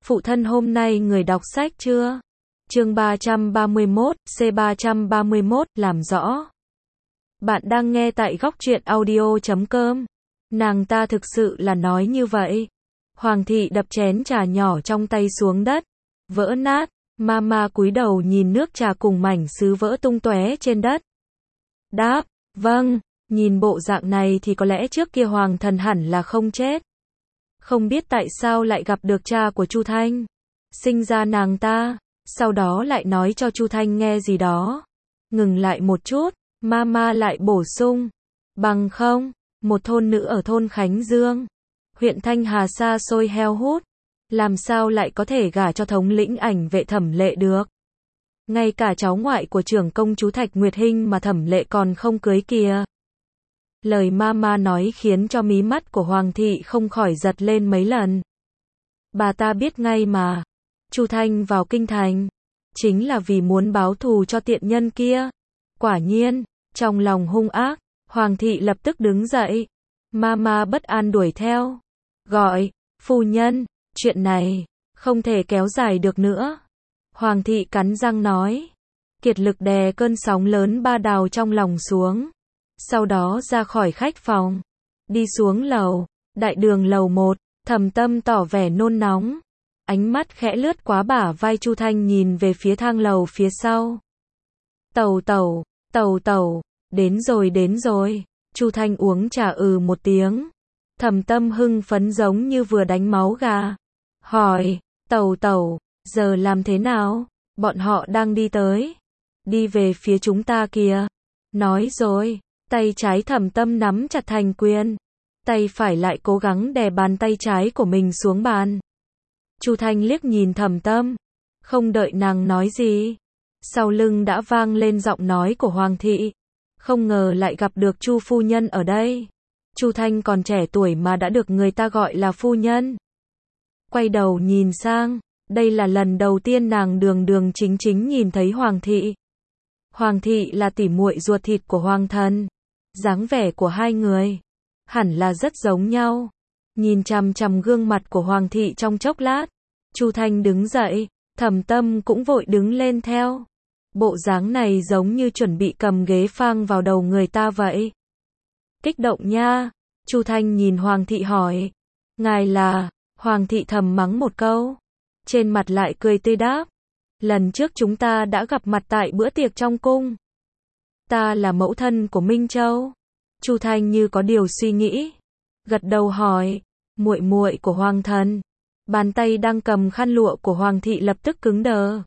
Phụ thân hôm nay người đọc sách chưa? Chương 331, C331, làm rõ. Bạn đang nghe tại góc truyện audio.com. Nàng ta thực sự là nói như vậy. Hoàng thị đập chén trà nhỏ trong tay xuống đất, vỡ nát. Mama cúi đầu nhìn nước trà cùng mảnh sứ vỡ tung tóe trên đất. Đáp, vâng, nhìn bộ dạng này thì có lẽ trước kia hoàng thần hẳn là không chết. Không biết tại sao lại gặp được cha của Chu Thanh. Sinh ra nàng ta, sau đó lại nói cho Chu Thanh nghe gì đó. Ngừng lại một chút, Mama lại bổ sung. Bằng không, một thôn nữ ở thôn Khánh Dương, huyện Thanh Hà xa xôi heo hút, làm sao lại có thể gả cho thống lĩnh ảnh vệ Thẩm Lệ được. Ngay cả cháu ngoại của trưởng công chúa Thạch Nguyệt Hinh mà Thẩm Lệ còn không cưới kìa. Lời Mama nói khiến cho mí mắt của Hoàng thị không khỏi giật lên mấy lần. Bà ta biết ngay mà, Chu Thanh vào kinh thành, chính là vì muốn báo thù cho tiện nhân kia. Quả nhiên, trong lòng hung ác, Hoàng thị lập tức đứng dậy. Mama bất an đuổi theo. Gọi, phu nhân, chuyện này, không thể kéo dài được nữa. Hoàng thị cắn răng nói. Kiệt lực đè cơn sóng lớn ba đào trong lòng xuống. Sau đó ra khỏi khách phòng. Đi xuống lầu, đại đường lầu 1, Thẩm Tâm tỏ vẻ nôn nóng. Ánh mắt khẽ lướt qua bả vai Chu Thanh nhìn về phía thang lầu phía sau. Tẩu tẩu, tẩu tẩu, đến rồi. Chu Thanh uống trà một tiếng. Thẩm Tâm hưng phấn giống như vừa đánh máu gà. Hỏi, tẩu tẩu, giờ làm thế nào? Bọn họ đang đi tới. Đi về phía chúng ta kìa. Nói rồi, tay trái Thẩm Tâm nắm chặt thành quyền. Tay phải lại cố gắng đè bàn tay trái của mình xuống bàn. Chu Thanh liếc nhìn Thẩm Tâm. Không đợi nàng nói gì. Sau lưng đã vang lên giọng nói của Hoàng thị. Không ngờ lại gặp được Chu phu nhân ở đây. Chu Thanh còn trẻ tuổi mà đã được người ta gọi là phu nhân. Quay đầu nhìn sang, đây là lần đầu tiên nàng đường chính nhìn thấy Hoàng thị. Hoàng thị là tỉ muội ruột thịt của Hoàng thần. Dáng vẻ của hai người hẳn là rất giống nhau. Nhìn chằm chằm gương mặt của Hoàng thị trong chốc lát, Chu Thanh đứng dậy, Thẩm Tâm cũng vội đứng lên theo. Bộ dáng này giống như chuẩn bị cầm ghế phang vào đầu người ta vậy. Kích động nha. Chu Thanh nhìn Hoàng thị hỏi. Ngài là? Hoàng thị thầm mắng một câu. Trên mặt lại cười tươi đáp. Lần trước chúng ta đã gặp mặt tại bữa tiệc trong cung. Ta là mẫu thân của Minh Châu. Chu Thanh như có điều suy nghĩ. Gật đầu hỏi. Muội muội của Hoàng thần. Bàn tay đang cầm khăn lụa của Hoàng thị lập tức cứng đờ.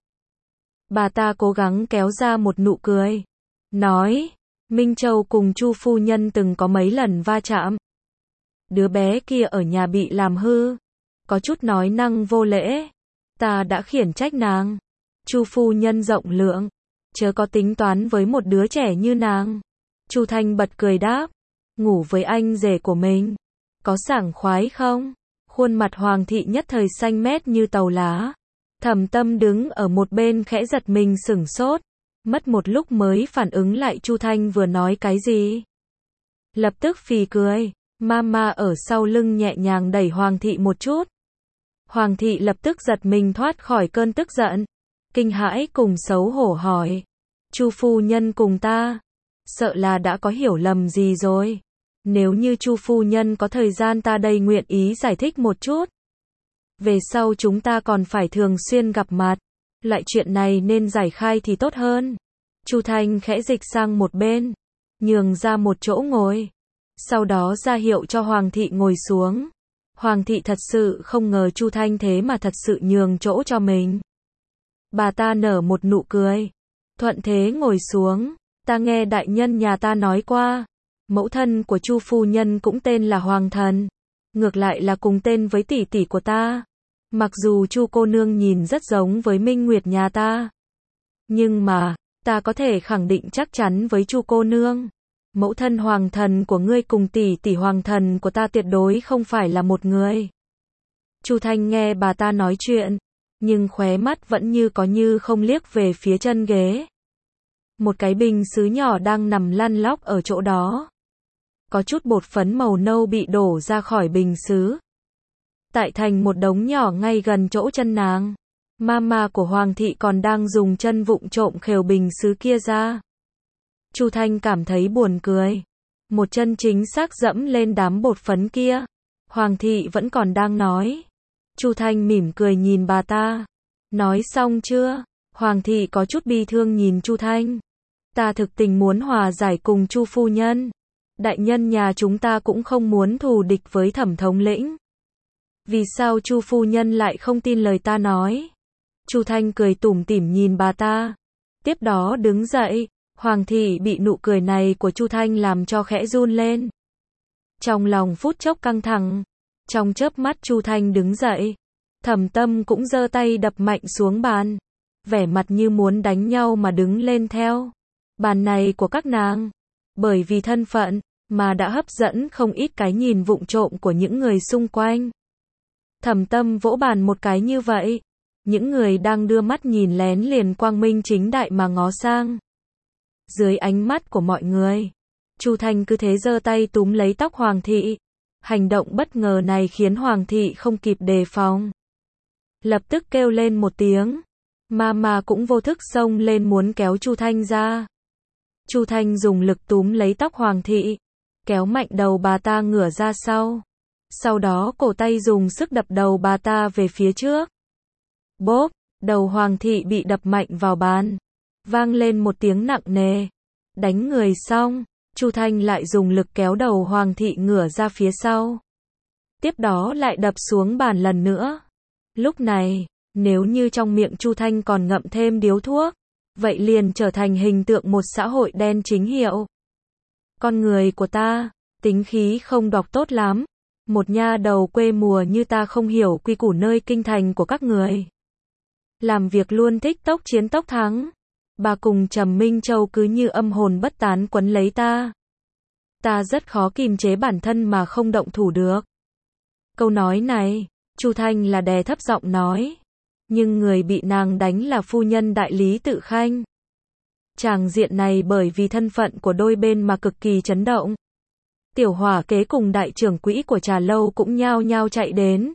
Bà ta cố gắng kéo ra một nụ cười. Nói. Minh Châu cùng Chu phu nhân từng có mấy lần va chạm. Đứa bé kia ở nhà bị làm hư. Có chút nói năng vô lễ. Ta đã khiển trách nàng. Chu phu nhân rộng lượng. Chớ có tính toán với một đứa trẻ như nàng. Chu Thanh bật cười đáp. Ngủ với anh rể của mình. Có sảng khoái không? Khuôn mặt Hoàng thị nhất thời xanh mét như tàu lá. Thẩm Tâm đứng ở một bên khẽ giật mình sửng sốt. Mất một lúc mới phản ứng lại Chu Thanh vừa nói cái gì. Lập tức phì cười. Mama ở sau lưng nhẹ nhàng đẩy Hoàng thị một chút. Hoàng thị lập tức giật mình thoát khỏi cơn tức giận. Kinh hãi cùng xấu hổ hỏi. Chu phu nhân cùng ta. Sợ là đã có hiểu lầm gì rồi. Nếu như Chu phu nhân có thời gian ta đây nguyện ý giải thích một chút. Về sau chúng ta còn phải thường xuyên gặp mặt. Loại chuyện này nên giải khai thì tốt hơn. Chu Thanh khẽ dịch sang một bên. Nhường ra một chỗ ngồi. Sau đó ra hiệu cho Hoàng thị ngồi xuống. Hoàng thị thật sự không ngờ Chu Thanh thế mà thật sự nhường chỗ cho mình. Bà ta nở một nụ cười. Thuận thế ngồi xuống. Ta nghe đại nhân nhà ta nói qua. Mẫu thân của Chu phu nhân cũng tên là Hoàng thần. Ngược lại là cùng tên với tỷ tỷ của ta. Mặc dù Chu cô nương nhìn rất giống với Minh Nguyệt nhà ta. Nhưng mà, ta có thể khẳng định chắc chắn với Chu cô nương. Mẫu thân Hoàng thần của ngươi cùng tỷ tỷ Hoàng thần của ta tuyệt đối không phải là một người. Chu Thanh nghe bà ta nói chuyện. Nhưng khóe mắt vẫn như có như không liếc về phía chân ghế. Một cái bình sứ nhỏ đang nằm lăn lóc ở chỗ đó. Có chút bột phấn màu nâu bị đổ ra khỏi bình sứ. tại thành một đống nhỏ ngay gần chỗ chân nàng. Mama của Hoàng thị còn đang dùng chân vụng trộm khều bình sứ kia ra. Chu Thanh cảm thấy buồn cười. Một chân chính xác dẫm lên đám bột phấn kia. Hoàng thị vẫn còn đang nói. Chu Thanh mỉm cười nhìn bà ta. Nói xong chưa? Hoàng thị có chút bi thương nhìn Chu Thanh. Ta thực tình muốn hòa giải cùng Chu phu nhân. Đại nhân nhà chúng ta cũng không muốn thù địch với Thẩm thống lĩnh. Vì sao Chu phu nhân lại không tin lời ta nói? Chu Thanh cười tủm tỉm nhìn bà ta. Tiếp đó đứng dậy. Hoàng thị bị nụ cười này của Chu Thanh làm cho khẽ run lên. Trong lòng phút chốc căng thẳng. Trong chớp mắt Chu Thanh đứng dậy. Thẩm Tâm cũng giơ tay đập mạnh xuống bàn. Vẻ mặt như muốn đánh nhau mà đứng lên theo. Bàn này của các nàng. Bởi vì thân phận, mà đã hấp dẫn không ít cái nhìn vụng trộm của những người xung quanh. Thẩm Tâm vỗ bàn một cái như vậy. Những người đang đưa mắt nhìn lén liền quang minh chính đại mà ngó sang. Dưới ánh mắt của mọi người, Chu Thanh cứ thế giơ tay túm lấy tóc Hoàng thị. Hành động bất ngờ này khiến Hoàng thị không kịp đề phòng. Lập tức kêu lên một tiếng. Mama cũng vô thức xông lên muốn kéo Chu Thanh ra. Chu Thanh dùng lực túm lấy tóc Hoàng thị, kéo mạnh đầu bà ta ngửa ra sau. Sau đó cổ tay dùng sức đập đầu bà ta về phía trước. Bốp, đầu Hoàng thị bị đập mạnh vào bàn. Vang lên một tiếng nặng nề. Đánh người xong, Chu Thanh lại dùng lực kéo đầu Hoàng thị ngửa ra phía sau. Tiếp đó lại đập xuống bàn lần nữa. Lúc này, nếu như trong miệng Chu Thanh còn ngậm thêm điếu thuốc, vậy liền trở thành hình tượng một xã hội đen chính hiệu. Con người của ta, tính khí không đọc tốt lắm. Một nha đầu quê mùa như ta không hiểu quy củ nơi kinh thành của các người. Làm việc luôn thích tốc chiến tốc thắng. Bà cùng Trầm Minh Châu cứ như âm hồn bất tán quấn lấy ta. Ta rất khó kìm chế bản thân mà không động thủ được. Câu nói này, Chu Thanh là đè thấp giọng nói. Nhưng người bị nàng đánh là phu nhân đại lý Tự Khanh. Tràng diện này bởi vì thân phận của đôi bên mà cực kỳ chấn động. Tiểu Hỏa Kế cùng đại trưởng quỹ của trà lâu cũng nhao nhao chạy đến.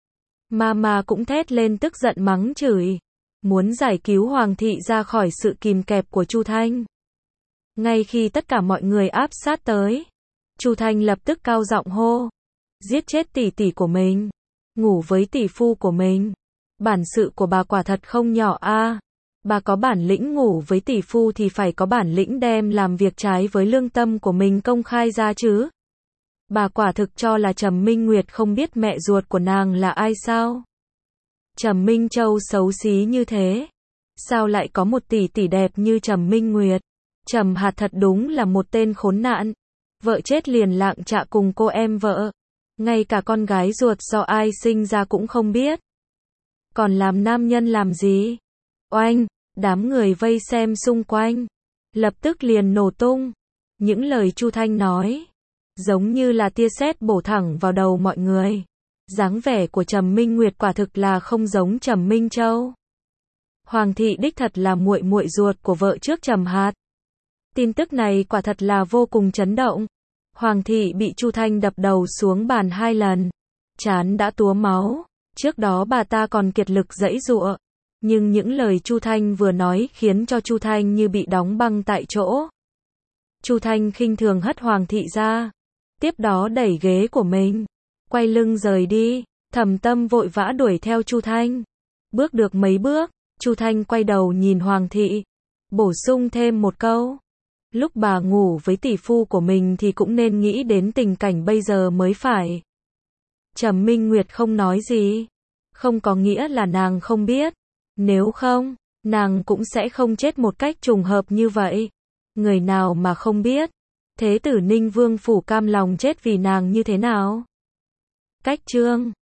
Mama cũng thét lên tức giận mắng chửi. Muốn giải cứu Hoàng thị ra khỏi sự kìm kẹp của Chu Thanh. Ngay khi tất cả mọi người áp sát tới, Chu Thanh lập tức cao giọng hô. Giết chết tỷ tỷ của mình. Ngủ với tỷ phu của mình. Bản sự của bà quả thật không nhỏ a. Bà có bản lĩnh ngủ với tỷ phu thì phải có bản lĩnh đem làm việc trái với lương tâm của mình công khai ra chứ. Bà quả thực cho là Trầm Minh Nguyệt không biết mẹ ruột của nàng là ai sao? Trầm Minh Châu xấu xí như thế. Sao lại có một tỷ tỷ đẹp như Trầm Minh Nguyệt? Trầm Hạt thật đúng là một tên khốn nạn. Vợ chết liền lạng trạ cùng cô em vợ. Ngay cả con gái ruột do ai sinh ra cũng không biết. Còn làm nam nhân làm gì? Oanh, đám người vây xem xung quanh. Lập tức liền nổ tung. Những lời Chu Thanh nói. Giống như là tia sét bổ thẳng vào đầu mọi người. Dáng vẻ của Trầm Minh Nguyệt quả thực là không giống Trầm Minh Châu. Hoàng thị đích thật là muội muội ruột của vợ trước Trầm Hạt. Tin tức này quả thật là vô cùng chấn động. Hoàng thị bị Chu Thanh đập đầu xuống bàn 2 lần. Trán đã túa máu. Trước đó bà ta còn kiệt lực giãy giụa. Nhưng những lời Chu Thanh vừa nói khiến cho Chu Thanh như bị đóng băng tại chỗ. Chu Thanh khinh thường hất Hoàng thị ra. Tiếp đó đẩy ghế của mình. Quay lưng rời đi. Thẩm Tâm vội vã đuổi theo Chu Thanh. Bước được mấy bước, Chu Thanh quay đầu nhìn Hoàng thị. Bổ sung thêm một câu. Lúc bà ngủ với tỷ phu của mình thì cũng nên nghĩ đến tình cảnh bây giờ mới phải. Trầm Minh Nguyệt không nói gì. Không có nghĩa là nàng không biết. Nếu không, nàng cũng sẽ không chết một cách trùng hợp như vậy. Người nào mà không biết. Thế tử Ninh Vương phủ cam lòng chết vì nàng như thế nào? Cách chương